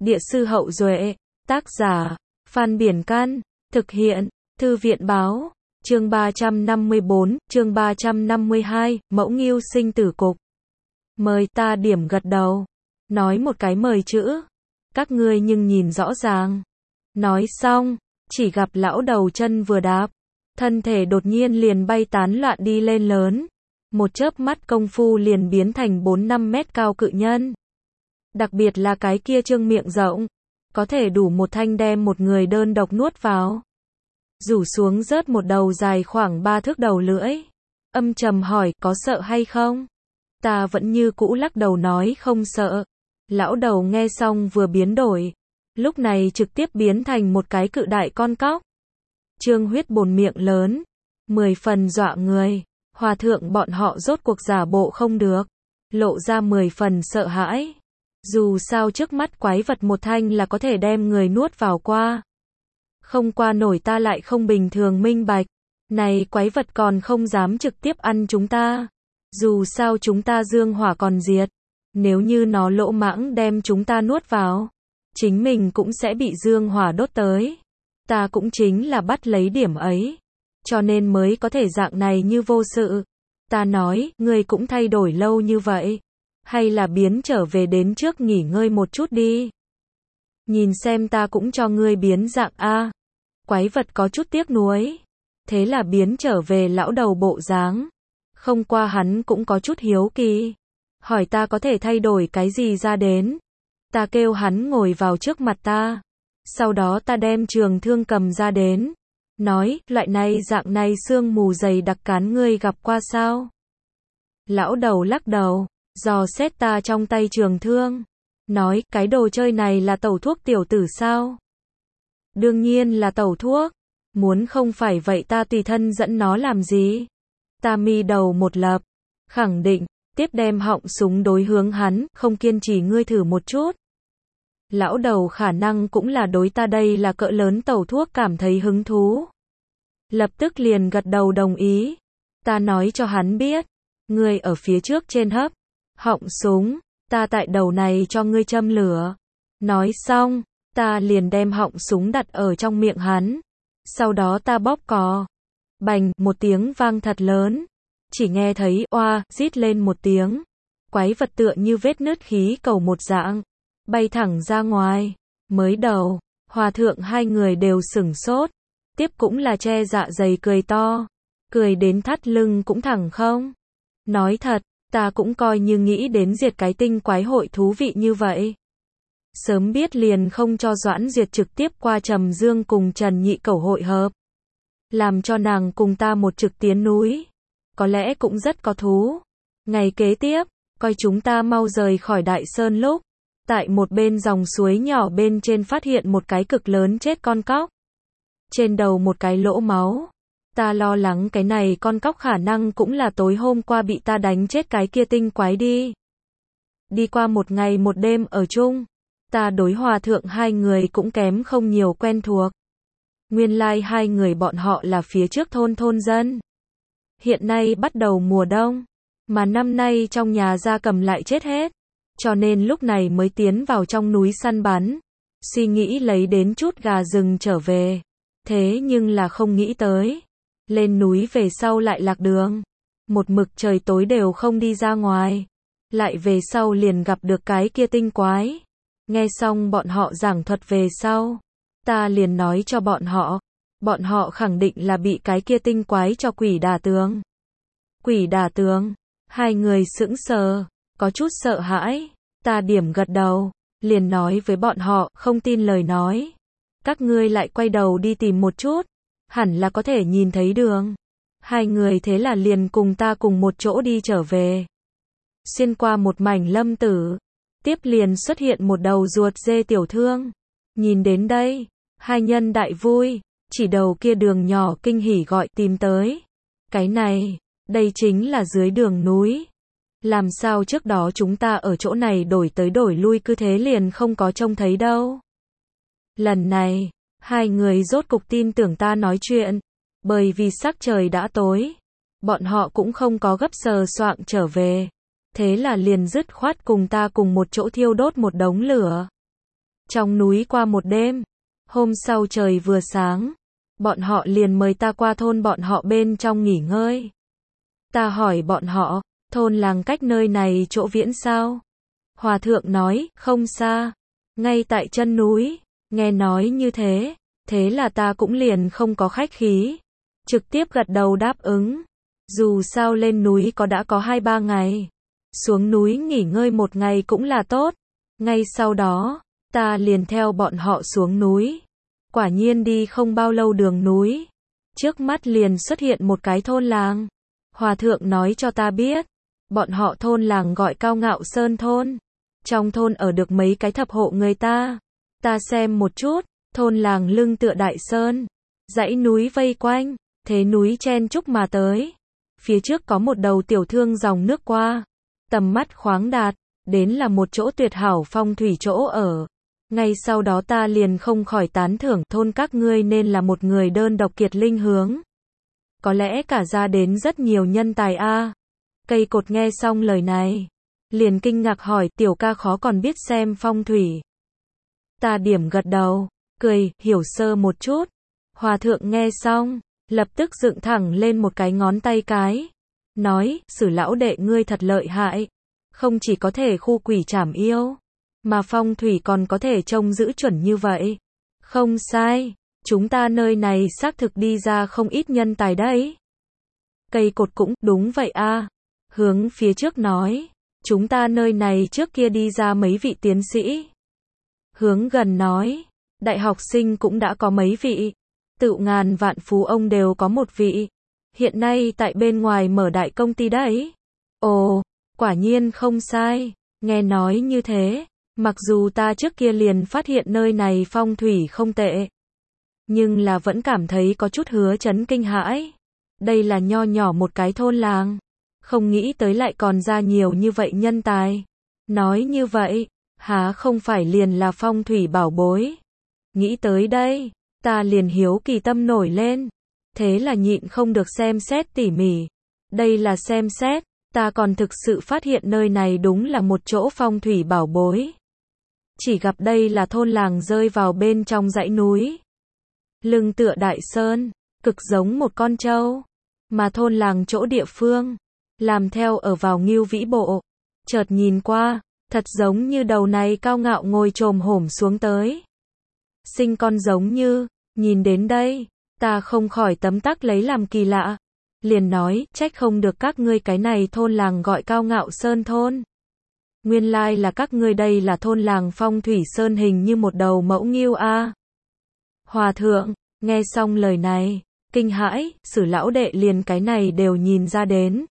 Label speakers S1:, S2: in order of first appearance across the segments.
S1: Địa sư Hậu Duệ, tác giả, Phan Biển Can, thực hiện, Thư viện Báo, chương 354, chương 352, Mẫu Ngưu sinh tử cục. Mời ta điểm gật đầu, nói một cái mời chữ, các ngươi nhưng nhìn rõ ràng. Nói xong, chỉ gặp lão đầu chân vừa đạp, thân thể đột nhiên liền bay tán loạn đi lên lớn, một chớp mắt công phu liền biến thành 4-5 mét cao cự nhân. Đặc biệt là cái kia trương miệng rộng, có thể đủ một thanh đem một người đơn độc nuốt vào. Rủ xuống rớt một đầu dài khoảng 3 thước đầu lưỡi. Âm trầm hỏi, có sợ hay không? Ta vẫn như cũ lắc đầu nói không sợ. Lão đầu nghe xong vừa biến đổi, lúc này trực tiếp biến thành một cái cự đại con cóc. Trương Huyết bồn miệng lớn, 10 phần dọa người. Hòa thượng bọn họ rốt cuộc giả bộ không được, lộ ra 10 phần sợ hãi. Dù sao trước mắt quái vật một thanh là có thể đem người nuốt vào qua. Không qua nổi ta lại không bình thường minh bạch. Này quái vật còn không dám trực tiếp ăn chúng ta. Dù sao chúng ta dương hỏa còn diệt. Nếu như nó lỗ mãng đem chúng ta nuốt vào, chính mình cũng sẽ bị dương hỏa đốt tới. Ta cũng chính là bắt lấy điểm ấy, cho nên mới có thể dạng này như vô sự. Ta nói, ngươi cũng thay đổi lâu như vậy, hay là biến trở về đến trước nghỉ ngơi một chút đi. Nhìn xem ta cũng cho ngươi biến dạng a. Quái vật có chút tiếc nuối, thế là biến trở về lão đầu bộ dáng. Không qua hắn cũng có chút hiếu kỳ, hỏi ta có thể thay đổi cái gì ra đến. Ta kêu hắn ngồi vào trước mặt ta, sau đó ta đem trường thương cầm ra đến, nói, loại này dạng này sương mù dày đặc cán ngươi gặp qua sao? Lão đầu lắc đầu, dò xét ta trong tay trường thương, nói, cái đồ chơi này là tẩu thuốc tiểu tử sao? Đương nhiên là tẩu thuốc, muốn không phải vậy ta tùy thân dẫn nó làm gì? Ta mi đầu một lập, khẳng định, tiếp đem họng súng đối hướng hắn, không kiên trì ngươi thử một chút. Lão đầu khả năng cũng là đối ta đây là cỡ lớn tẩu thuốc cảm thấy hứng thú. Lập tức liền gật đầu đồng ý. Ta nói cho hắn biết, ngươi ở phía trước trên hấp họng súng, ta tại đầu này cho ngươi châm lửa. Nói xong, ta liền đem họng súng đặt ở trong miệng hắn. Sau đó ta bóp cò. Bành, một tiếng vang thật lớn. Chỉ nghe thấy, oa, rít lên một tiếng. Quái vật tựa như vết nứt khí cầu một dạng, bay thẳng ra ngoài. Mới đầu, hòa thượng hai người đều sửng sốt. Tiếp cũng là che dạ dày cười to. Cười đến thắt lưng cũng thẳng không. Nói thật, ta cũng coi như nghĩ đến diệt cái tinh quái hội thú vị như vậy. Sớm biết liền không cho Doãn Diệt trực tiếp qua Trầm Dương cùng Trần Nhị Cẩu hội hợp. Làm cho nàng cùng ta một trực tiến núi. Có lẽ cũng rất có thú. Ngày kế tiếp, coi chúng ta mau rời khỏi Đại Sơn lúc. Tại một bên dòng suối nhỏ bên trên phát hiện một cái cực lớn chết con cóc. Trên đầu một cái lỗ máu. Ta lo lắng cái này con cóc khả năng cũng là tối hôm qua bị ta đánh chết cái kia tinh quái đi. Đi qua một ngày một đêm ở chung, ta đối hòa thượng hai người cũng kém không nhiều quen thuộc. Nguyên lai hai người bọn họ là phía trước thôn dân. Hiện nay bắt đầu mùa đông, mà năm nay trong nhà gia cầm lại chết hết, cho nên lúc này mới tiến vào trong núi săn bắn, suy nghĩ lấy đến chút gà rừng trở về. Thế nhưng là không nghĩ tới, lên núi về sau lại lạc đường, một mực trời tối đều không đi ra ngoài, lại về sau liền gặp được cái kia tinh quái. Nghe xong bọn họ giảng thuật về sau, ta liền nói cho bọn họ khẳng định là bị cái kia tinh quái cho quỷ đả tường. Quỷ đả tường, hai người sững sờ, có chút sợ hãi, ta điểm gật đầu, liền nói với bọn họ, không tin lời nói. Các ngươi lại quay đầu đi tìm một chút, hẳn là có thể nhìn thấy đường. Hai người thế là liền cùng ta cùng một chỗ đi trở về. Xuyên qua một mảnh lâm tử, tiếp liền xuất hiện một đầu ruột dê tiểu thương. Nhìn đến đây, hai nhân đại vui, chỉ đầu kia đường nhỏ kinh hỉ gọi tìm tới. Cái này, đây chính là dưới đường núi. Làm sao trước đó chúng ta ở chỗ này đổi tới đổi lui cứ thế liền không có trông thấy đâu. Lần này, hai người rốt cục tin tưởng ta nói chuyện, bởi vì sắc trời đã tối, bọn họ cũng không có gấp sờ soạng trở về, thế là liền dứt khoát cùng ta cùng một chỗ thiêu đốt một đống lửa. trong núi qua một đêm. Hôm sau trời vừa sáng, bọn họ liền mời ta qua thôn bọn họ bên trong nghỉ ngơi. Ta hỏi bọn họ, thôn làng cách nơi này chỗ viễn sao? Hòa thượng nói, không xa, ngay tại chân núi. Nghe nói như thế, thế là ta cũng liền không có khách khí, trực tiếp gật đầu đáp ứng. Dù sao lên núi đã có 2-3 ngày, xuống núi nghỉ ngơi một ngày cũng là tốt. Ngay sau đó, ta liền theo bọn họ xuống núi. Quả nhiên đi không bao lâu đường núi, trước mắt liền xuất hiện một cái thôn làng. Hòa thượng nói cho ta biết, bọn họ thôn làng gọi Cao Ngạo Sơn thôn. Trong thôn ở được mấy cái thập hộ người ta. Ta xem một chút, thôn làng lưng tựa đại sơn, dãy núi vây quanh, thế núi chen chúc mà tới. Phía trước có một đầu tiểu thương dòng nước qua, tầm mắt khoáng đạt, đến là một chỗ tuyệt hảo phong thủy chỗ ở. Ngay sau đó ta liền không khỏi tán thưởng thôn các ngươi nên là một người đơn độc kiệt linh hướng. Có lẽ cả ra đến rất nhiều nhân tài a. Cây cột nghe xong lời này, liền kinh ngạc hỏi tiểu ca khó còn biết xem phong thủy. Ta điểm gật đầu, cười, hiểu sơ một chút. Hòa thượng nghe xong, lập tức dựng thẳng lên một cái ngón tay cái. Nói, Sử lão đệ ngươi thật lợi hại. Không chỉ có thể khu quỷ trảm yêu, mà phong thủy còn có thể trông giữ chuẩn như vậy. Không sai, chúng ta nơi này xác thực đi ra không ít nhân tài đấy. Cây cột cũng, đúng vậy a. Hướng phía trước nói, chúng ta nơi này trước kia đi ra mấy vị tiến sĩ. Hướng gần nói, đại học sinh cũng đã có mấy vị. Tự ngàn vạn phú ông đều có một vị. Hiện nay tại bên ngoài mở đại công ty đấy. Ồ, quả nhiên không sai. Nghe nói như thế, mặc dù ta trước kia liền phát hiện nơi này phong thủy không tệ, nhưng là vẫn cảm thấy có chút hứa chấn kinh hãi. Đây là nho nhỏ một cái thôn làng, không nghĩ tới lại còn ra nhiều như vậy nhân tài. Nói như vậy, há không phải liền là phong thủy bảo bối. Nghĩ tới đây, ta liền hiếu kỳ tâm nổi lên. Thế là nhịn không được xem xét tỉ mỉ. Đây là xem xét, ta còn thực sự phát hiện nơi này đúng là một chỗ phong thủy bảo bối. Chỉ gặp đây là thôn làng rơi vào bên trong dãy núi. Lưng tựa đại sơn, cực giống một con trâu. Mà thôn làng chỗ địa phương, làm theo ở vào Ngưu Vĩ Bộ. Chợt nhìn qua, thật giống như đầu này Cao Ngạo ngồi chồm hổm xuống tới. Sinh con giống như, nhìn đến đây, ta không khỏi tấm tắc lấy làm kỳ lạ. Liền nói, trách không được các ngươi cái này thôn làng gọi Cao Ngạo Sơn thôn. Nguyên lai là các ngươi đây là thôn làng phong thủy sơn hình như một đầu mẫu ngưu a. Hòa thượng, nghe xong lời này, kinh hãi, Sử lão đệ liền cái này đều nhìn ra đến.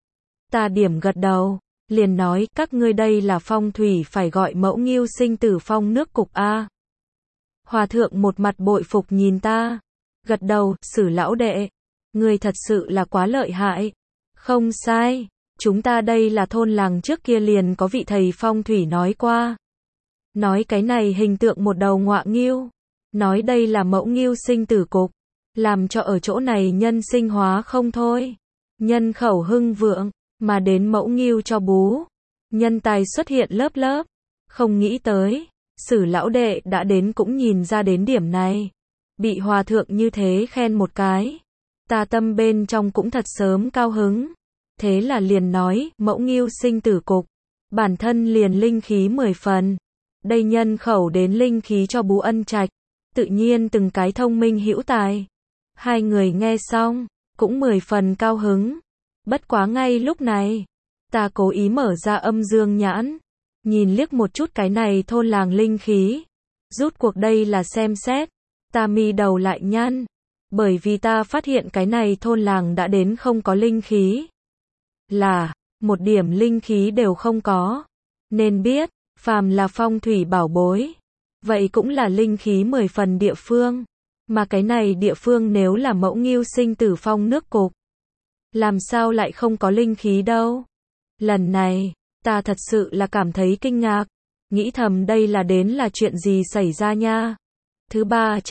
S1: Ta điểm gật đầu, liền nói, các ngươi đây là phong thủy phải gọi mẫu ngưu sinh tử phong nước cục a. Hòa thượng một mặt bội phục nhìn ta, gật đầu, Sử lão đệ, ngươi thật sự là quá lợi hại. Không sai, chúng ta đây là thôn làng trước kia liền có vị thầy phong thủy nói qua. Nói cái này hình tượng một đầu ngọa ngưu, nói đây là mẫu ngưu sinh tử cục, làm cho ở chỗ này nhân sinh hóa không thôi, nhân khẩu hưng vượng, mà đến mẫu ngưu cho bú, nhân tài xuất hiện lớp lớp. Không nghĩ tới, Sử lão đệ đã đến cũng nhìn ra đến điểm này. Bị hòa thượng như thế khen một cái, ta tâm bên trong cũng thật sớm cao hứng. Thế là liền nói, mẫu ngưu sinh tử cục, bản thân liền linh khí 10 phần. Đây nhân khẩu đến linh khí cho bú ân trạch, tự nhiên từng cái thông minh hữu tài. Hai người nghe xong, cũng 10 phần cao hứng. Bất quá ngay lúc này, ta cố ý mở ra âm dương nhãn, nhìn liếc một chút cái này thôn làng linh khí. Rút cuộc đây là xem xét, ta mi đầu lại nhăn, bởi vì ta phát hiện cái này thôn làng đã đến không có linh khí. Là, một điểm linh khí đều không có. Nên biết, phàm là phong thủy bảo bối, vậy cũng là linh khí 10 phần địa phương. Mà cái này địa phương nếu là mẫu ngưu sinh tử phong nước cục, làm sao lại không có linh khí đâu. Lần này, ta thật sự là cảm thấy kinh ngạc, nghĩ thầm đây là đến là chuyện gì xảy ra nha. Thứ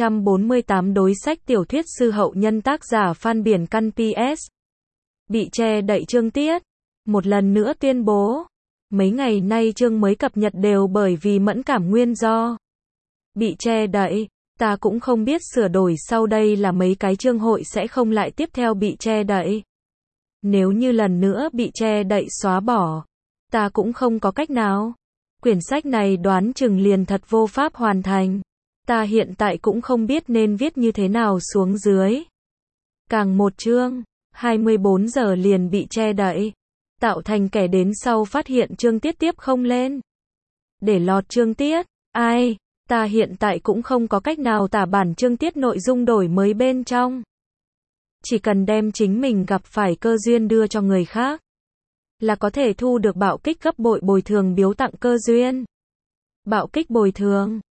S1: 348 đối sách tiểu thuyết sư hậu nhân tác giả Phan Biển Căn PS. Bị che đậy chương tiết. Một lần nữa tuyên bố. Mấy ngày nay chương mới cập nhật đều bởi vì mẫn cảm nguyên do. Bị che đậy. Ta cũng không biết sửa đổi sau đây là mấy cái chương hội sẽ không lại tiếp theo bị che đậy. Nếu như lần nữa bị che đậy xóa bỏ, ta cũng không có cách nào. Quyển sách này đoán chừng liền thật vô pháp hoàn thành. Ta hiện tại cũng không biết nên viết như thế nào xuống dưới. Càng một chương, 24 giờ liền bị che đậy. Tạo thành kẻ đến sau phát hiện chương tiết tiếp không lên. Để lọt chương tiết, ai, ta hiện tại cũng không có cách nào tả bản chương tiết nội dung đổi mới bên trong. Chỉ cần đem chính mình gặp phải cơ duyên đưa cho người khác, là có thể thu được bạo kích gấp bội bồi thường biếu tặng cơ duyên. Bạo kích bồi thường,